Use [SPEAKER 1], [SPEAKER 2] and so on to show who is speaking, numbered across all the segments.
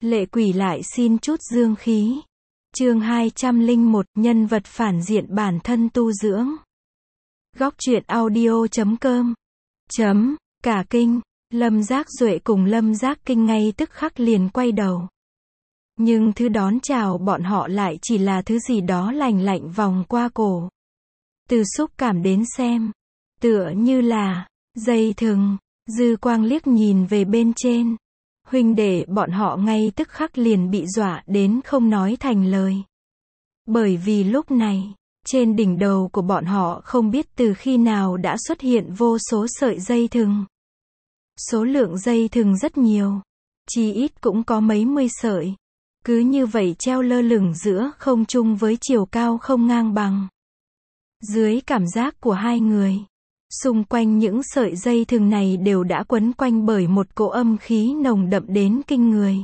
[SPEAKER 1] Lệ quỷ lại xin chút dương khí. Chương 201, nhân vật phản diện bản thân tu dưỡng. Góc truyện audio.com. Cả kinh, Lâm Giác Duệ cùng Lâm Giác Kinh ngay tức khắc liền quay đầu. Nhưng thứ đón chào bọn họ lại chỉ là thứ gì đó lành lạnh vòng qua cổ. Từ xúc cảm đến xem, tựa như là dây thừng. Dư Quang liếc nhìn về bên trên. Huynh đệ bọn họ ngay tức khắc liền bị dọa đến không nói thành lời. Bởi vì lúc này, trên đỉnh đầu của bọn họ không biết từ khi nào đã xuất hiện vô số sợi dây thừng. Số lượng dây thừng rất nhiều, chí ít cũng có mấy mươi sợi. Cứ như vậy treo lơ lửng giữa không trung với chiều cao không ngang bằng. Dưới cảm giác của hai người, xung quanh những sợi dây thừng này đều đã quấn quanh bởi một cỗ âm khí nồng đậm đến kinh người.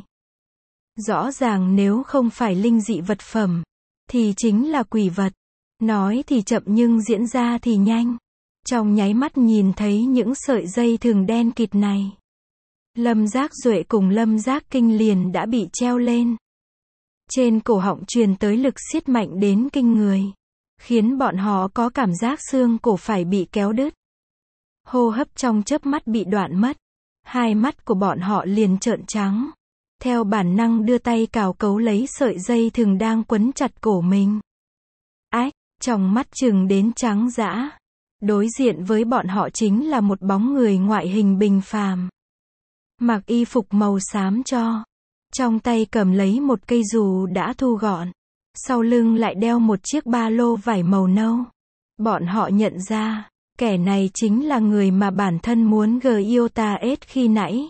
[SPEAKER 1] Rõ ràng nếu không phải linh dị vật phẩm, thì chính là quỷ vật. Nói thì chậm nhưng diễn ra thì nhanh. Trong nháy mắt nhìn thấy những sợi dây thừng đen kịt này, Lâm Giác Duệ cùng Lâm Giác Kinh liền đã bị treo lên. Trên cổ họng truyền tới lực siết mạnh đến kinh người, khiến bọn họ có cảm giác xương cổ phải bị kéo đứt. Hô hấp trong chớp mắt bị đoạn mất. Hai mắt của bọn họ liền trợn trắng. Theo bản năng đưa tay cào cấu lấy sợi dây thừng đang quấn chặt cổ mình. Ách, trong mắt trừng đến trắng dã. Đối diện với bọn họ chính là một bóng người ngoại hình bình phàm. Mặc y phục màu xám cho. Trong tay cầm lấy một cây dù đã thu gọn. Sau lưng lại đeo một chiếc ba lô vải màu nâu. Bọn họ nhận ra, kẻ này chính là người mà bản thân muốn yêu ta ết khi nãy.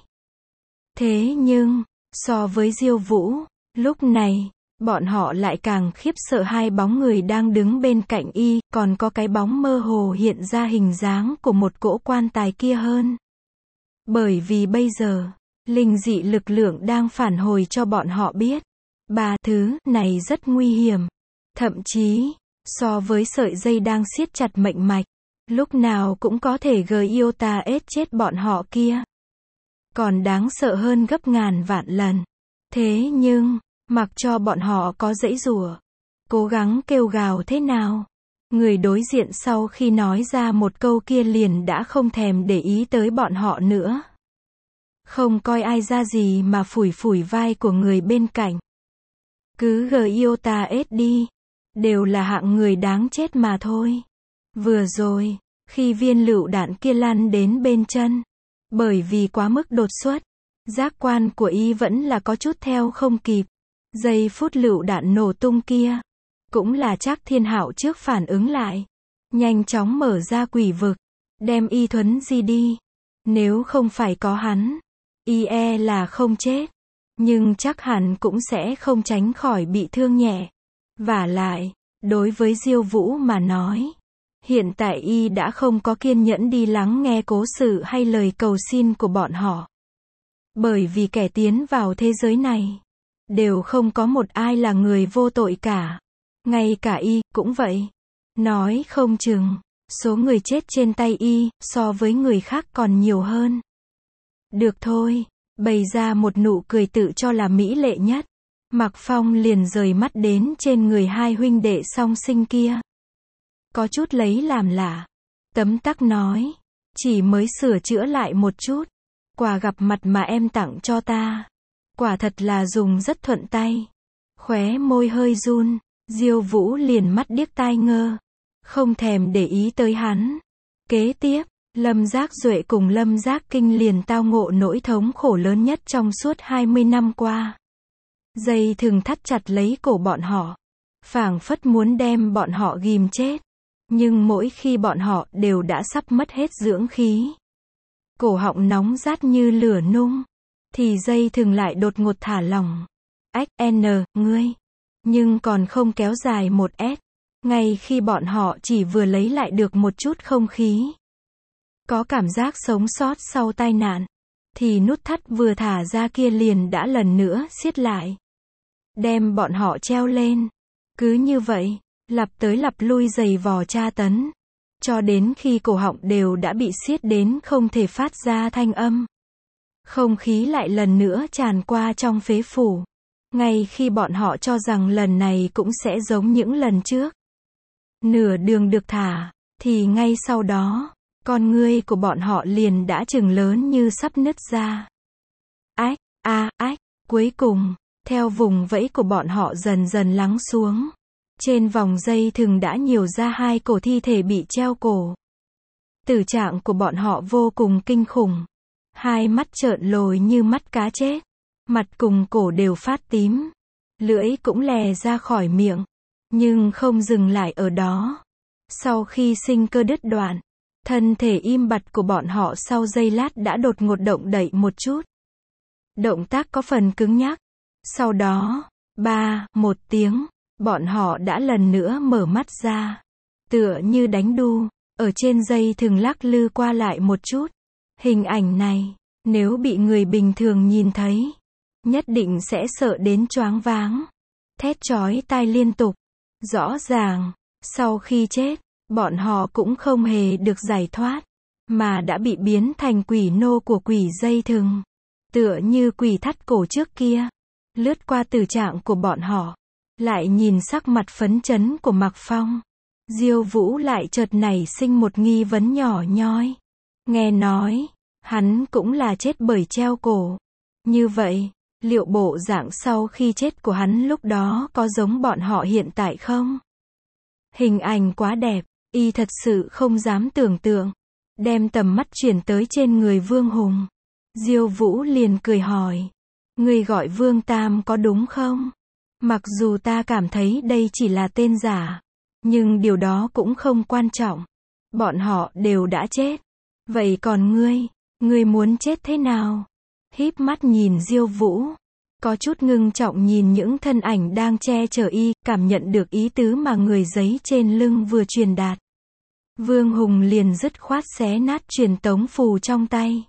[SPEAKER 1] Thế nhưng, so với Diêu Vũ, lúc này, bọn họ lại càng khiếp sợ hai bóng người đang đứng bên cạnh y, còn có cái bóng mơ hồ hiện ra hình dáng của một cỗ quan tài kia hơn. Bởi vì bây giờ, linh dị lực lượng đang phản hồi cho bọn họ biết, ba thứ này rất nguy hiểm. Thậm chí, so với sợi dây đang siết chặt mệnh mạch, lúc nào cũng có thể yêu ta ết chết bọn họ kia. Còn đáng sợ hơn gấp ngàn vạn lần. Thế nhưng, mặc cho bọn họ có giãy giụa, cố gắng kêu gào thế nào, người đối diện sau khi nói ra một câu kia liền đã không thèm để ý tới bọn họ nữa. Không coi ai ra gì mà phủi phủi vai của người bên cạnh. Cứ yêu ta ết đi. Đều là hạng người đáng chết mà thôi. Vừa rồi, khi viên lựu đạn kia lăn đến bên chân, bởi vì quá mức đột xuất, giác quan của y vẫn là có chút theo không kịp. Giây phút lựu đạn nổ tung kia, cũng là Trác Thiên Hạo trước phản ứng lại, nhanh chóng mở ra quỷ vực, đem y thuấn di đi. Nếu không phải có hắn, y là không chết, nhưng chắc hẳn cũng sẽ không tránh khỏi bị thương nhẹ. Vả lại, đối với Diêu Vũ mà nói, hiện tại y đã không có kiên nhẫn đi lắng nghe cố sự hay lời cầu xin của bọn họ. Bởi vì kẻ tiến vào thế giới này, đều không có một ai là người vô tội cả. Ngay cả y, cũng vậy. Nói không chừng, số người chết trên tay y, so với người khác còn nhiều hơn. Được thôi, bày ra một nụ cười tự cho là mỹ lệ nhất. Mạc Phong liền rời mắt đến trên người hai huynh đệ song sinh kia. Có chút lấy làm lạ. Tấm tắc nói, chỉ mới sửa chữa lại một chút. Quà gặp mặt mà em tặng cho ta, quả thật là dùng rất thuận tay. Khóe môi hơi run, Diêu Vũ liền mắt điếc tai ngơ, không thèm để ý tới hắn. Kế tiếp, Lâm Giác Duệ cùng Lâm Giác Kinh liền tao ngộ nỗi thống khổ lớn nhất trong suốt 20 năm qua. Dây thừng thắt chặt lấy cổ bọn họ, phảng phất muốn đem bọn họ ghim chết. Nhưng mỗi khi bọn họ đều đã sắp mất hết dưỡng khí, cổ họng nóng rát như lửa nung, thì dây thừng lại đột ngột thả lỏng. Ách, ngươi. Nhưng còn không kéo dài một s. Ngay khi bọn họ chỉ vừa lấy lại được một chút không khí, có cảm giác sống sót sau tai nạn, thì nút thắt vừa thả ra kia liền đã lần nữa siết lại, đem bọn họ treo lên. Cứ như vậy, lặp tới lặp lui giày vò tra tấn, cho đến khi cổ họng đều đã bị siết đến không thể phát ra thanh âm. Không khí lại lần nữa tràn qua trong phế phủ. Ngay khi bọn họ cho rằng lần này cũng sẽ giống những lần trước. Nửa đường được thả, thì ngay sau đó, con ngươi của bọn họ liền đã trừng lớn như sắp nứt ra. Ách, ách, cuối cùng, theo vùng vẫy của bọn họ dần dần lắng xuống. Trên vòng dây thừng đã nhiều ra 2 cổ thi thể bị treo cổ. Tử trạng của bọn họ vô cùng kinh khủng. Hai mắt trợn lồi như mắt cá chết. Mặt cùng cổ đều phát tím. Lưỡi cũng lè ra khỏi miệng. Nhưng không dừng lại ở đó. Sau khi sinh cơ đứt đoạn, thân thể im bặt của bọn họ sau giây lát đã đột ngột động đậy một chút. Động tác có phần cứng nhắc. Sau đó, một tiếng, bọn họ đã lần nữa mở mắt ra. Tựa như đánh đu, ở trên dây thừng lắc lư qua lại một chút. Hình ảnh này, nếu bị người bình thường nhìn thấy, nhất định sẽ sợ đến choáng váng. Thét chói tai liên tục. Rõ ràng, sau khi chết, bọn họ cũng không hề được giải thoát, mà đã bị biến thành quỷ nô của quỷ dây thừng. Tựa như quỷ thắt cổ trước kia. Lướt qua tử trạng của bọn họ, lại nhìn sắc mặt phấn chấn của Mạc Phong. Diêu Vũ lại chợt nảy sinh một nghi vấn nhỏ nhoi. Nghe nói, hắn cũng là chết bởi treo cổ. Như vậy, liệu bộ dạng sau khi chết của hắn lúc đó có giống bọn họ hiện tại không? Hình ảnh quá đẹp, y thật sự không dám tưởng tượng. Đem tầm mắt chuyển tới trên người Vương Hùng. Diêu Vũ liền cười hỏi. Ngươi gọi Vương Tam có đúng không? Mặc dù ta cảm thấy đây chỉ là tên giả, nhưng điều đó cũng không quan trọng. Bọn họ đều đã chết. Vậy còn ngươi muốn chết thế nào? Híp mắt nhìn Diêu Vũ, có chút ngưng trọng nhìn những thân ảnh đang che chở y, cảm nhận được ý tứ mà người giấy trên lưng vừa truyền đạt. Vương Hùng liền dứt khoát xé nát truyền tống phù trong tay.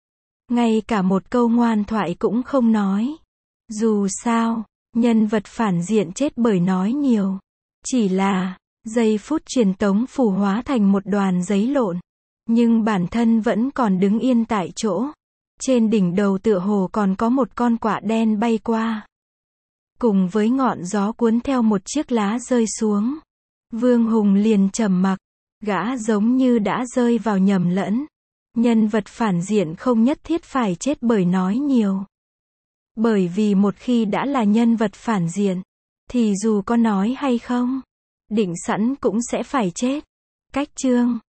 [SPEAKER 1] Ngay cả một câu ngoan thoại cũng không nói. Dù sao, nhân vật phản diện chết bởi nói nhiều. Chỉ là, giây phút truyền tống phù hóa thành một đoàn giấy lộn. Nhưng bản thân vẫn còn đứng yên tại chỗ. Trên đỉnh đầu tựa hồ còn có một con quạ đen bay qua. Cùng với ngọn gió cuốn theo một chiếc lá rơi xuống. Vương Hùng liền trầm mặc. Gã giống như đã rơi vào nhầm lẫn. Nhân vật phản diện không nhất thiết phải chết bởi nói nhiều. Bởi vì một khi đã là nhân vật phản diện, thì dù có nói hay không, định sẵn cũng sẽ phải chết. Cách chương